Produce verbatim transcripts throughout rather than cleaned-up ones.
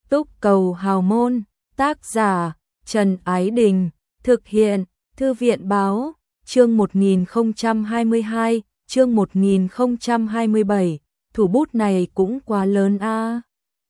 Túc Cầu Hào Môn, tác giả Trần Ái Đình, thực hiện Thư viện Báo, chương một nghìn không trăm hai mươi hai, chương một nghìn không trăm hai mươi bảy, thủ bút này cũng quá lớn a. À.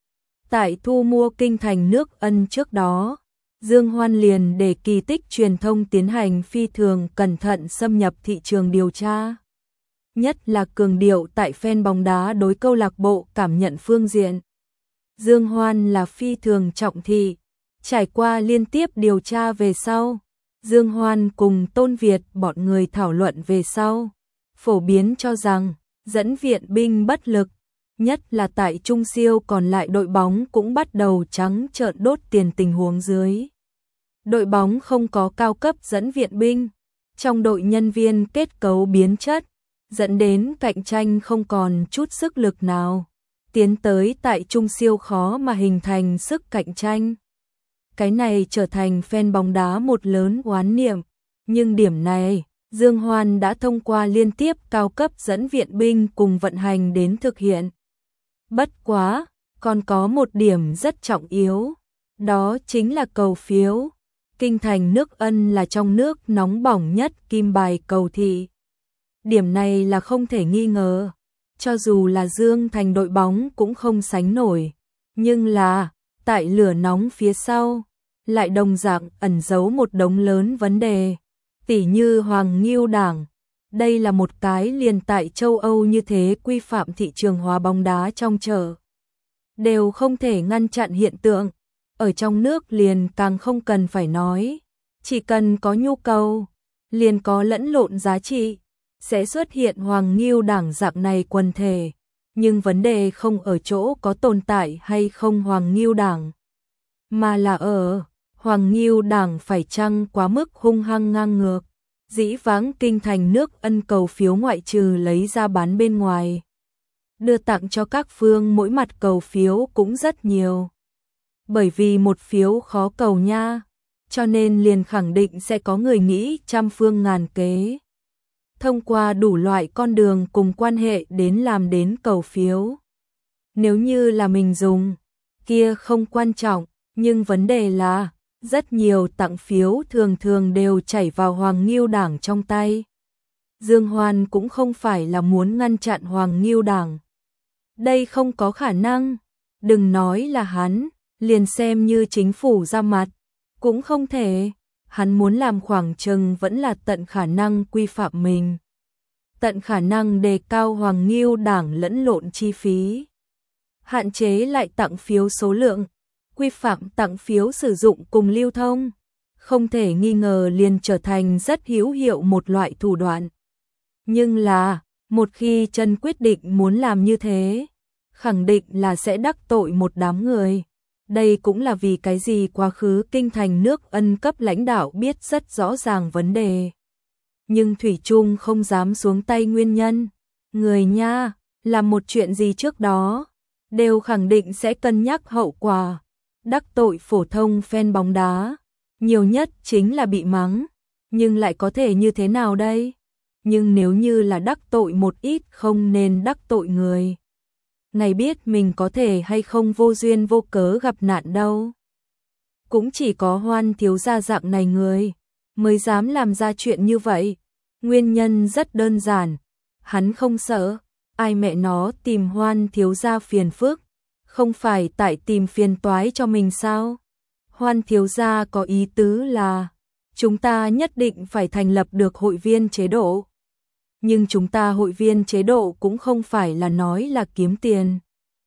Tại thu mua kinh thành nước Ân trước đó, Dương Hoan liền để kỳ tích truyền thông tiến hành phi thường cẩn thận xâm nhập thị trường điều tra. Nhất là cường điệu tại fan bóng đá đối câu lạc bộ cảm nhận phương diện. Dương Hoan là phi thường trọng thị, trải qua liên tiếp điều tra về sau, Dương Hoan cùng Tôn Việt bọn người thảo luận về sau, phổ biến cho rằng dẫn viện binh bất lực, nhất là tại Trung Siêu còn lại đội bóng cũng bắt đầu trắng trợn đốt tiền tình huống dưới. Đội bóng không có cao cấp dẫn viện binh, trong đội nhân viên kết cấu biến chất, dẫn đến cạnh tranh không còn chút sức lực nào, tiến tới tại Trung Siêu khó mà hình thành sức cạnh tranh. Cái này trở thành fan bóng đá một lớn oán niệm, nhưng điểm này, Dương Hoan đã thông qua liên tiếp cao cấp dẫn viện binh cùng vận hành đến thực hiện. Bất quá, còn có một điểm rất trọng yếu, đó chính là cầu phiếu. Kinh thành nước Ân là trong nước nóng bỏng nhất kim bài cầu thị. Điểm này là không thể nghi ngờ, cho dù là Dương Thành đội bóng cũng không sánh nổi, nhưng là, tại lửa nóng phía sau, lại đồng dạng ẩn giấu một đống lớn vấn đề, tỉ như Hoàng Nghiêu Đảng. Đây là một cái liền tại châu Âu như thế quy phạm thị trường hóa bóng đá trong chợ. Đều không thể ngăn chặn hiện tượng, ở trong nước liền càng không cần phải nói. Chỉ cần có nhu cầu, liền có lẫn lộn giá trị, sẽ xuất hiện Hoàng Nghiêu Đảng dạng này quần thể. Nhưng vấn đề không ở chỗ có tồn tại hay không Hoàng Nghiêu Đảng, mà là ở Hoàng Nghiêu Đảng phải chăng quá mức hung hăng ngang ngược. Dĩ vãng kinh thành nước Ân cầu phiếu ngoại trừ lấy ra bán bên ngoài, đưa tặng cho các phương mỗi mặt cầu phiếu cũng rất nhiều. Bởi vì một phiếu khó cầu nha, cho nên liền khẳng định sẽ có người nghĩ trăm phương ngàn kế, thông qua đủ loại con đường cùng quan hệ đến làm đến cầu phiếu. Nếu như là mình dùng, kia không quan trọng, nhưng vấn đề là rất nhiều tặng phiếu thường thường đều chảy vào Hoàng Nghiêu Đảng trong tay. Dương Hoan cũng không phải là muốn ngăn chặn Hoàng Nghiêu Đảng. Đây không có khả năng, đừng nói là hắn, liền xem như chính phủ ra mặt, cũng không thể. Hắn muốn làm khoảng chừng vẫn là tận khả năng quy phạm mình, tận khả năng đề cao Hoàng Nghiêu Đảng lẫn lộn chi phí, hạn chế lại tặng phiếu số lượng, quy phạm tặng phiếu sử dụng cùng lưu thông, không thể nghi ngờ liền trở thành rất hữu hiệu một loại thủ đoạn. Nhưng là, một khi chân quyết định muốn làm như thế, khẳng định là sẽ đắc tội một đám người. Đây cũng là vì cái gì quá khứ kinh thành nước Ân cấp lãnh đạo biết rất rõ ràng vấn đề, nhưng thủy chung không dám xuống tay nguyên nhân. Người nha, làm một chuyện gì trước đó, đều khẳng định sẽ cân nhắc hậu quả. Đắc tội phổ thông fan bóng đá, nhiều nhất chính là bị mắng, nhưng lại có thể như thế nào đây? Nhưng nếu như là đắc tội một ít không nên đắc tội người, ngày biết mình có thể hay không vô duyên vô cớ gặp nạn đâu. Cũng chỉ có Hoan thiếu gia dạng này người mới dám làm ra chuyện như vậy. Nguyên nhân rất đơn giản, hắn không sợ ai mẹ nó tìm Hoan thiếu gia phiền phức, không phải tại tìm phiền toái cho mình sao? Hoan thiếu gia có ý tứ là chúng ta nhất định phải thành lập được hội viên chế độ. Nhưng chúng ta hội viên chế độ cũng không phải là nói là kiếm tiền,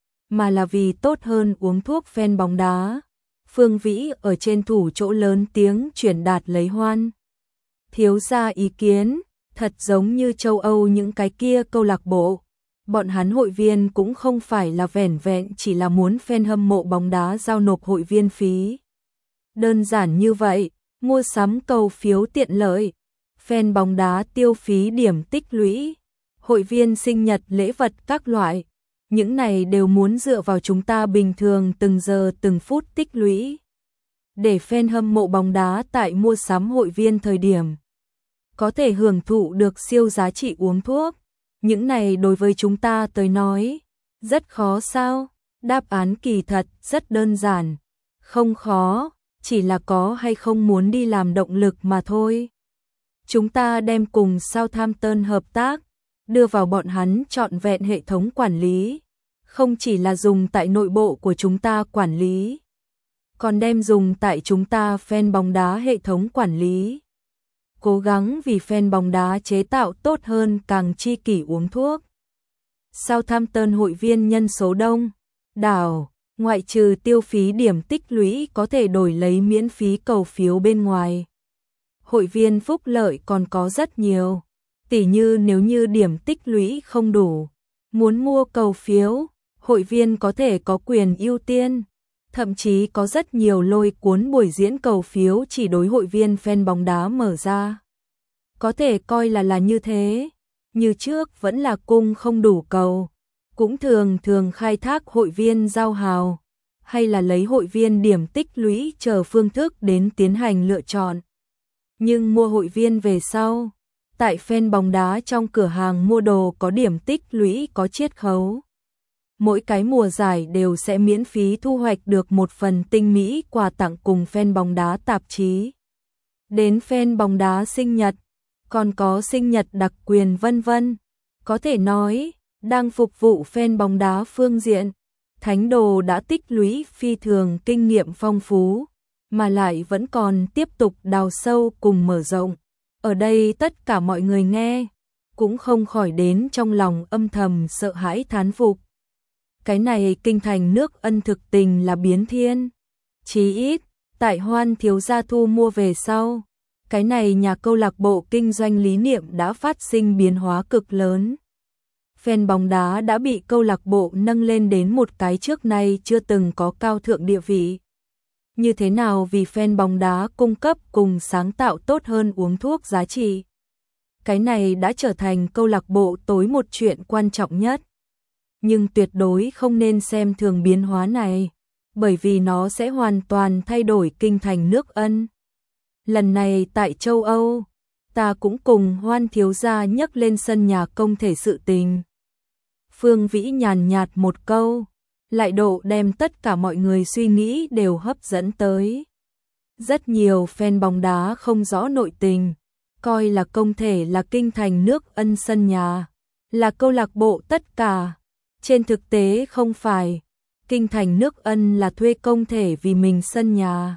mà là vì tốt hơn uống thuốc fan bóng đá. Phương Vĩ ở trên thủ chỗ lớn tiếng truyền đạt lấy Hoan thiếu gia ý kiến, thật giống như châu Âu những cái kia câu lạc bộ. Bọn hắn hội viên cũng không phải là vẻn vẹn chỉ là muốn fan hâm mộ bóng đá giao nộp hội viên phí. Đơn giản như vậy, mua sắm cầu phiếu tiện lợi, fan bóng đá tiêu phí điểm tích lũy, hội viên sinh nhật lễ vật các loại. Những này đều muốn dựa vào chúng ta bình thường từng giờ từng phút tích lũy. Để fan hâm mộ bóng đá tại mua sắm hội viên thời điểm, có thể hưởng thụ được siêu giá trị uống thuốc. Những này đối với chúng ta tới nói, rất khó sao? Đáp án kỳ thật rất đơn giản, không khó, chỉ là có hay không muốn đi làm động lực mà thôi. Chúng ta đem cùng Southampton hợp tác, đưa vào bọn hắn trọn vẹn hệ thống quản lý, không chỉ là dùng tại nội bộ của chúng ta quản lý, còn đem dùng tại chúng ta fan bóng đá hệ thống quản lý. Cố gắng vì fan bóng đá chế tạo tốt hơn càng chi kỷ uống thuốc. Southampton hội viên nhân số đông, đảo, ngoại trừ tiêu phí điểm tích lũy có thể đổi lấy miễn phí cầu phiếu bên ngoài. Hội viên phúc lợi còn có rất nhiều, tỉ như nếu như điểm tích lũy không đủ, muốn mua cầu phiếu, hội viên có thể có quyền ưu tiên, thậm chí có rất nhiều lôi cuốn buổi diễn cầu phiếu chỉ đối hội viên fan bóng đá mở ra. Có thể coi là là như thế, như trước vẫn là cung không đủ cầu, cũng thường thường khai thác hội viên giao hào, hay là lấy hội viên điểm tích lũy chờ phương thức đến tiến hành lựa chọn. Nhưng mua hội viên về sau, tại fan bóng đá trong cửa hàng mua đồ có điểm tích lũy có chiết khấu. Mỗi cái mùa giải đều sẽ miễn phí thu hoạch được một phần tinh mỹ quà tặng cùng fan bóng đá tạp chí. Đến fan bóng đá sinh nhật, còn có sinh nhật đặc quyền vân vân. Có thể nói, đang phục vụ fan bóng đá phương diện, Thánh Đồ đã tích lũy phi thường kinh nghiệm phong phú, mà lại vẫn còn tiếp tục đào sâu cùng mở rộng. Ở đây tất cả mọi người nghe, cũng không khỏi đến trong lòng âm thầm sợ hãi thán phục. Cái này kinh thành nước Ân thực tình là biến thiên. Chí ít, tại Hoan thiếu gia thu mua về sau, cái này nhà câu lạc bộ kinh doanh lý niệm đã phát sinh biến hóa cực lớn. Fan bóng đá đã bị câu lạc bộ nâng lên đến một cái trước nay chưa từng có cao thượng địa vị. Như thế nào vì fan bóng đá cung cấp cùng sáng tạo tốt hơn uống thuốc giá trị. Cái này đã trở thành câu lạc bộ tối một chuyện quan trọng nhất. Nhưng tuyệt đối không nên xem thường biến hóa này, bởi vì nó sẽ hoàn toàn thay đổi kinh thành nước Ân. Lần này tại châu Âu, ta cũng cùng Hoan thiếu gia nhắc lên sân nhà công thể sự tình. Phương Vĩ nhàn nhạt một câu, lại độ đem tất cả mọi người suy nghĩ đều hấp dẫn tới. Rất nhiều fan bóng đá không rõ nội tình, coi là công thể là kinh thành nước Ân sân nhà, là câu lạc bộ tất cả. Trên thực tế không phải, kinh thành nước Ân là thuê công thể vì mình sân nhà.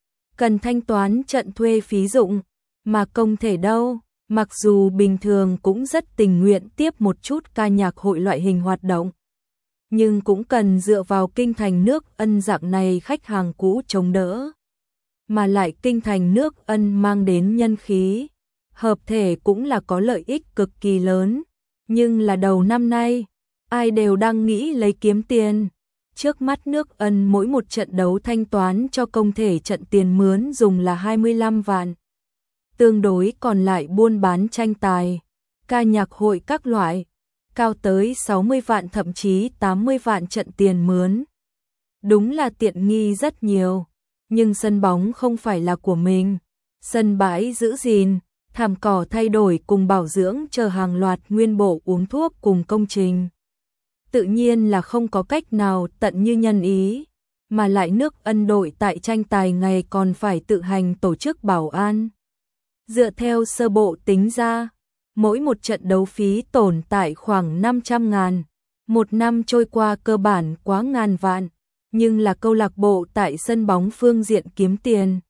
Cần thanh toán trận thuê phí dụng, mà công thể đâu, mặc dù bình thường cũng rất tình nguyện tiếp một chút ca nhạc hội loại hình hoạt động. Nhưng cũng cần dựa vào kinh thành nước Ân dạng này khách hàng cũ chống đỡ. Mà lại kinh thành nước Ân mang đến nhân khí, hợp thể cũng là có lợi ích cực kỳ lớn. Nhưng là đầu năm nay, ai đều đang nghĩ lấy kiếm tiền. Trước mắt nước Ân mỗi một trận đấu thanh toán cho công thể trận tiền mướn dùng là hai mươi lăm vạn. Tương đối còn lại buôn bán tranh tài, ca nhạc hội các loại, cao tới sáu mươi vạn thậm chí tám mươi vạn trận tiền mướn. Đúng là tiện nghi rất nhiều, nhưng sân bóng không phải là của mình. Sân bãi giữ gìn, thảm cỏ thay đổi cùng bảo dưỡng chờ hàng loạt nguyên bộ uống thuốc cùng công trình. Tự nhiên là không có cách nào tận như nhân ý, mà lại nước Ân đội tại tranh tài ngày còn phải tự hành tổ chức bảo an. Dựa theo sơ bộ tính ra, mỗi một trận đấu phí tồn tại khoảng năm trăm ngàn, một năm trôi qua cơ bản quá ngàn vạn, nhưng là câu lạc bộ tại sân bóng phương diện kiếm tiền.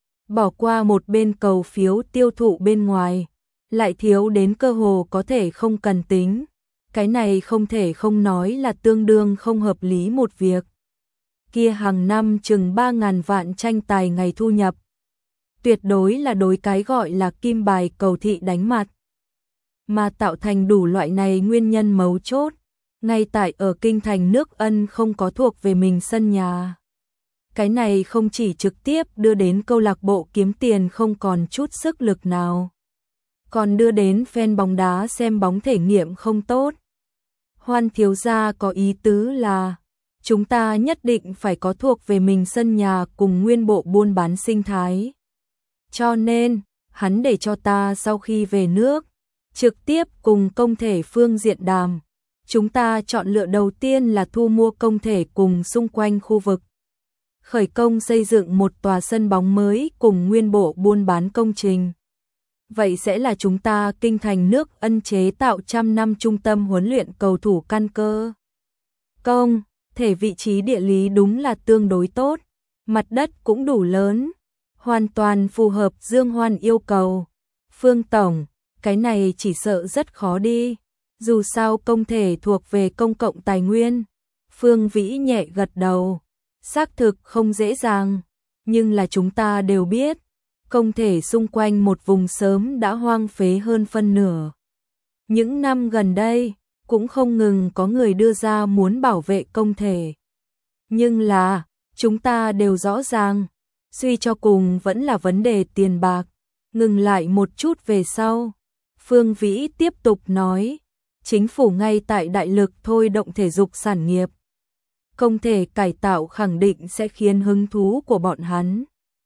Bỏ qua một bên cầu phiếu tiêu thụ bên ngoài, lại thiếu đến cơ hồ có thể không cần tính. Cái này không thể không nói là tương đương không hợp lý một việc. Kia hàng năm chừng ba ngàn vạn tranh tài ngày thu nhập. Tuyệt đối là đối cái gọi là kim bài cầu thị đánh mặt. Mà tạo thành đủ loại này nguyên nhân mấu chốt, ngay tại ở kinh thành nước Ân không có thuộc về mình sân nhà. Cái này không chỉ trực tiếp đưa đến câu lạc bộ kiếm tiền không còn chút sức lực nào, còn đưa đến fan bóng đá xem bóng thể nghiệm không tốt. Hoan thiếu gia có ý tứ là, chúng ta nhất định phải có thuộc về mình sân nhà cùng nguyên bộ buôn bán sinh thái. Cho nên, hắn để cho ta sau khi về nước, trực tiếp cùng công thể phương diện đàm, chúng ta chọn lựa đầu tiên là thu mua công thể cùng xung quanh khu vực. Khởi công xây dựng một tòa sân bóng mới cùng nguyên bộ buôn bán công trình. Vậy sẽ là chúng ta Kinh Thành nước Ân chế tạo trăm năm trung tâm huấn luyện cầu thủ căn cơ. Công, thể vị trí địa lý đúng là tương đối tốt, mặt đất cũng đủ lớn, hoàn toàn phù hợp Dương Hoan yêu cầu. Phương Tổng, cái này chỉ sợ rất khó đi, dù sao công thể thuộc về công cộng tài nguyên. Phương Vĩ nhẹ gật đầu, xác thực không dễ dàng, nhưng là chúng ta đều biết, công thể xung quanh một vùng sớm đã hoang phế hơn phân nửa. Những năm gần đây, cũng không ngừng có người đưa ra muốn bảo vệ công thể. Nhưng là, chúng ta đều rõ ràng, suy cho cùng vẫn là vấn đề tiền bạc. Ngừng lại một chút về sau, Phương Vĩ tiếp tục nói, chính phủ ngay tại đại lực thôi động thể dục sản nghiệp. Công thể cải tạo khẳng định sẽ khiến hứng thú của bọn hắn.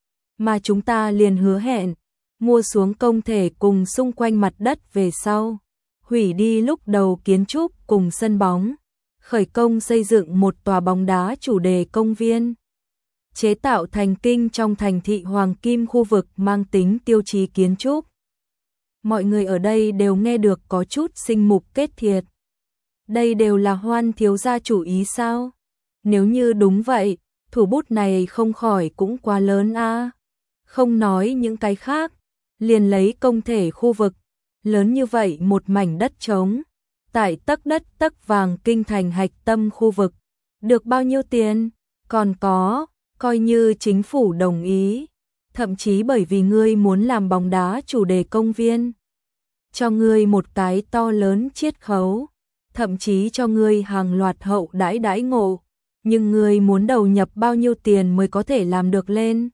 Mà chúng ta liền hứa hẹn, mua xuống công thể cùng xung quanh mặt đất về sau, hủy đi lúc đầu kiến trúc cùng sân bóng, khởi công xây dựng một tòa bóng đá chủ đề công viên. Chế tạo thành kinh trong thành thị Hoàng Kim khu vực mang tính tiêu chí kiến trúc. Mọi người ở đây đều nghe được có chút sinh mục kết thiệt. Đây đều là Hoan thiếu gia chủ ý sao? Nếu như đúng vậy, thủ bút này không khỏi cũng quá lớn a. Không nói những cái khác, liền lấy công thể khu vực, lớn như vậy một mảnh đất trống, tại tấc đất tấc vàng Kinh Thành hạch tâm khu vực, được bao nhiêu tiền? Còn có, coi như chính phủ đồng ý, thậm chí bởi vì ngươi muốn làm bóng đá chủ đề công viên, cho ngươi một cái to lớn chiết khấu, thậm chí cho ngươi hàng loạt hậu đãi đãi ngộ, nhưng ngươi muốn đầu nhập bao nhiêu tiền mới có thể làm được lên?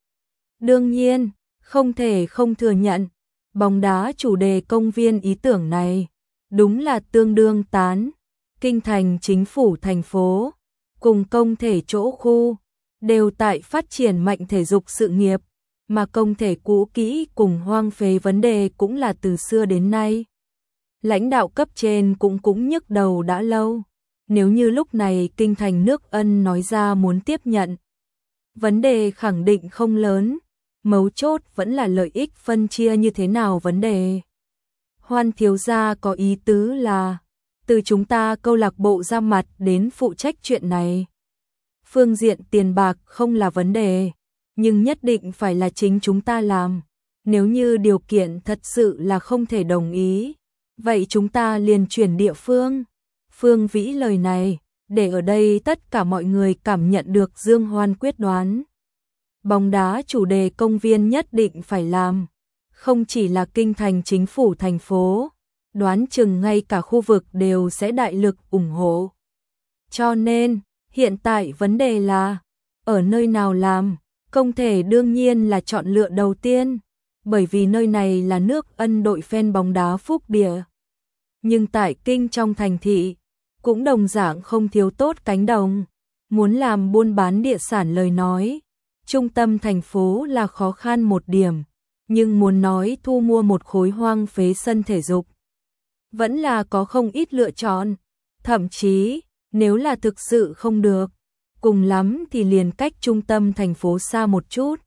Đương nhiên, không thể không thừa nhận, bóng đá chủ đề công viên ý tưởng này, đúng là tương đương tán. Kinh Thành chính phủ thành phố, cùng công thể chỗ khu, đều tại phát triển mạnh thể dục sự nghiệp, mà công thể cũ kỹ cùng hoang phế vấn đề cũng là từ xưa đến nay. Lãnh đạo cấp trên cũng cũng nhức đầu đã lâu, nếu như lúc này Kinh Thành nước Ân nói ra muốn tiếp nhận, vấn đề khẳng định không lớn, mấu chốt vẫn là lợi ích phân chia như thế nào vấn đề. Hoan thiếu gia có ý tứ là, từ chúng ta câu lạc bộ ra mặt đến phụ trách chuyện này. Phương diện tiền bạc không là vấn đề, nhưng nhất định phải là chính chúng ta làm. Nếu như điều kiện thật sự là không thể đồng ý, vậy chúng ta liền chuyển địa phương. Phương Vĩ lời này, để ở đây tất cả mọi người cảm nhận được Dương Hoan quyết đoán. Bóng đá chủ đề công viên nhất định phải làm, không chỉ là Kinh Thành chính phủ thành phố, đoán chừng ngay cả khu vực đều sẽ đại lực ủng hộ. Cho nên, hiện tại vấn đề là, ở nơi nào làm, công thể đương nhiên là chọn lựa đầu tiên, bởi vì nơi này là nước Ân đội fan bóng đá phúc địa. Nhưng tại Kinh trong thành thị, cũng đồng dạng không thiếu tốt cánh đồng, muốn làm buôn bán địa sản lời nói, trung tâm thành phố là khó khăn một điểm, nhưng muốn nói thu mua một khối hoang phế sân thể dục, vẫn là có không ít lựa chọn, thậm chí, nếu là thực sự không được, cùng lắm thì liền cách trung tâm thành phố xa một chút.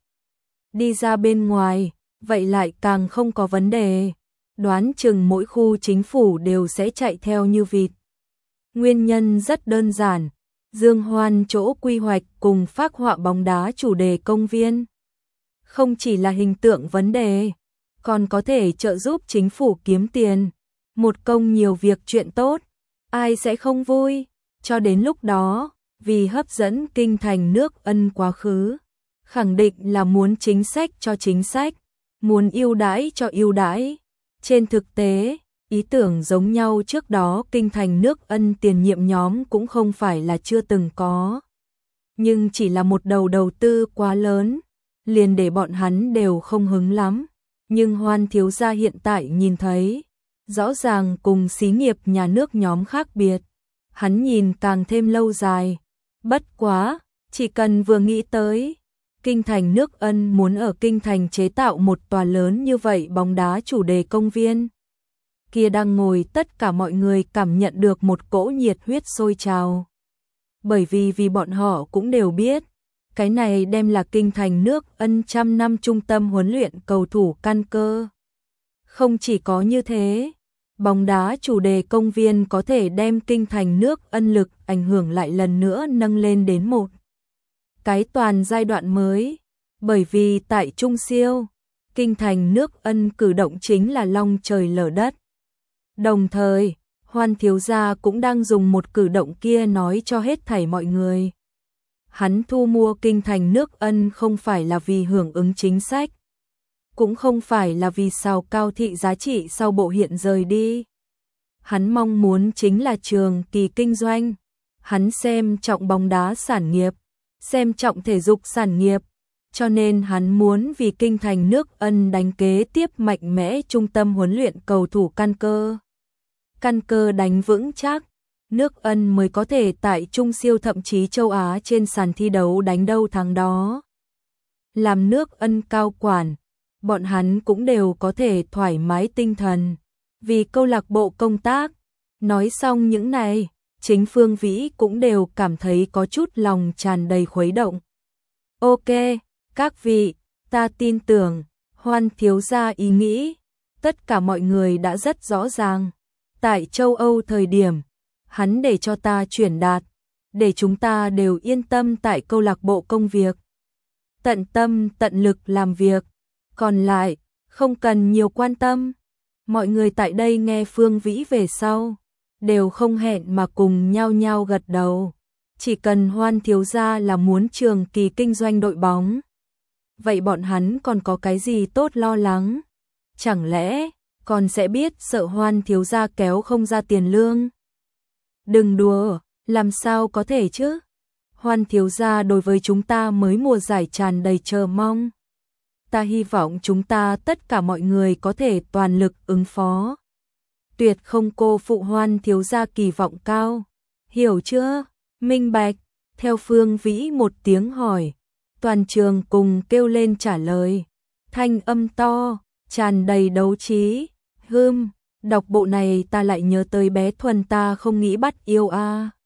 Đi ra bên ngoài, vậy lại càng không có vấn đề, đoán chừng mỗi khu chính phủ đều sẽ chạy theo như vịt. Nguyên nhân rất đơn giản, Dương Hoan chỗ quy hoạch cùng phác họa bóng đá chủ đề công viên. Không chỉ là hình tượng vấn đề, còn có thể trợ giúp chính phủ kiếm tiền, một công nhiều việc chuyện tốt, ai sẽ không vui, cho đến lúc đó, vì hấp dẫn Kinh Thành nước Ân quá khứ, khẳng định là muốn chính sách cho chính sách, muốn ưu đãi cho ưu đãi. Trên thực tế, ý tưởng giống nhau trước đó Kinh Thành nước Ân tiền nhiệm nhóm cũng không phải là chưa từng có. Nhưng chỉ là một đầu đầu tư quá lớn, liền để bọn hắn đều không hứng lắm. Nhưng Hoan thiếu gia hiện tại nhìn thấy, rõ ràng cùng xí nghiệp nhà nước nhóm khác biệt. Hắn nhìn càng thêm lâu dài. Bất quá, chỉ cần vừa nghĩ tới, Kinh Thành nước Ân muốn ở Kinh Thành chế tạo một tòa lớn như vậy bóng đá chủ đề công viên. kia đang ngồi tất cả mọi người cảm nhận được một cỗ nhiệt huyết sôi trào. Bởi vì vì bọn họ cũng đều biết, cái này đem là kinh thành nước Ân trăm năm trung tâm huấn luyện cầu thủ căn cơ. Không chỉ có như thế, bóng đá chủ đề công viên có thể đem kinh thành nước Ân lực ảnh hưởng lại lần nữa nâng lên đến một cái toàn giai đoạn mới, bởi vì tại Trung Siêu, kinh thành nước Ân cử động chính là long trời lở đất. Đồng thời, Hoan thiếu gia cũng đang dùng một cử động kia nói cho hết thảy mọi người. Hắn thu mua kinh thành nước Ân không phải là vì hưởng ứng chính sách, cũng không phải là vì sao cao thị giá trị sau bộ hiện rời đi. Hắn mong muốn chính là trường kỳ kinh doanh. Hắn xem trọng bóng đá sản nghiệp, xem trọng thể dục sản nghiệp, cho nên hắn muốn vì kinh thành nước Ân đánh kế tiếp mạnh mẽ trung tâm huấn luyện cầu thủ căn cơ. Căn cơ đánh vững chắc, nước Ân mới có thể tại Trung Siêu thậm chí châu Á trên sàn thi đấu đánh đâu thắng đó. Làm nước Ân cao quản, bọn hắn cũng đều có thể thoải mái tinh thần, vì câu lạc bộ công tác. Nói xong những này, chính Phương Vĩ cũng đều cảm thấy có chút lòng tràn đầy khuấy động. Ok, các vị, ta tin tưởng, Hoan thiếu gia ý nghĩ, tất cả mọi người đã rất rõ ràng. Tại châu Âu thời điểm, hắn để cho ta chuyển đạt, để chúng ta đều yên tâm tại câu lạc bộ công việc. Tận tâm tận lực làm việc, còn lại, không cần nhiều quan tâm. Mọi người tại đây nghe Phương Vĩ về sau, đều không hẹn mà cùng nhau nhau gật đầu. Chỉ cần Hoan thiếu gia là muốn trường kỳ kinh doanh đội bóng, vậy bọn hắn còn có cái gì tốt lo lắng? Chẳng lẽ còn sẽ biết sợ Hoan thiếu gia kéo không ra tiền lương? Đừng đùa, làm sao có thể chứ? Hoan thiếu gia đối với chúng ta mới mùa giải tràn đầy chờ mong. Ta hy vọng chúng ta tất cả mọi người có thể toàn lực ứng phó. Tuyệt không cô phụ Hoan thiếu gia kỳ vọng cao. Hiểu chưa? Minh bạch. Theo Phương Vĩ một tiếng hỏi, toàn trường cùng kêu lên trả lời. Thanh âm to, tràn đầy đấu trí. Hừm, đọc bộ này ta lại nhớ tới bé Thuần ta không nghĩ bắt yêu a.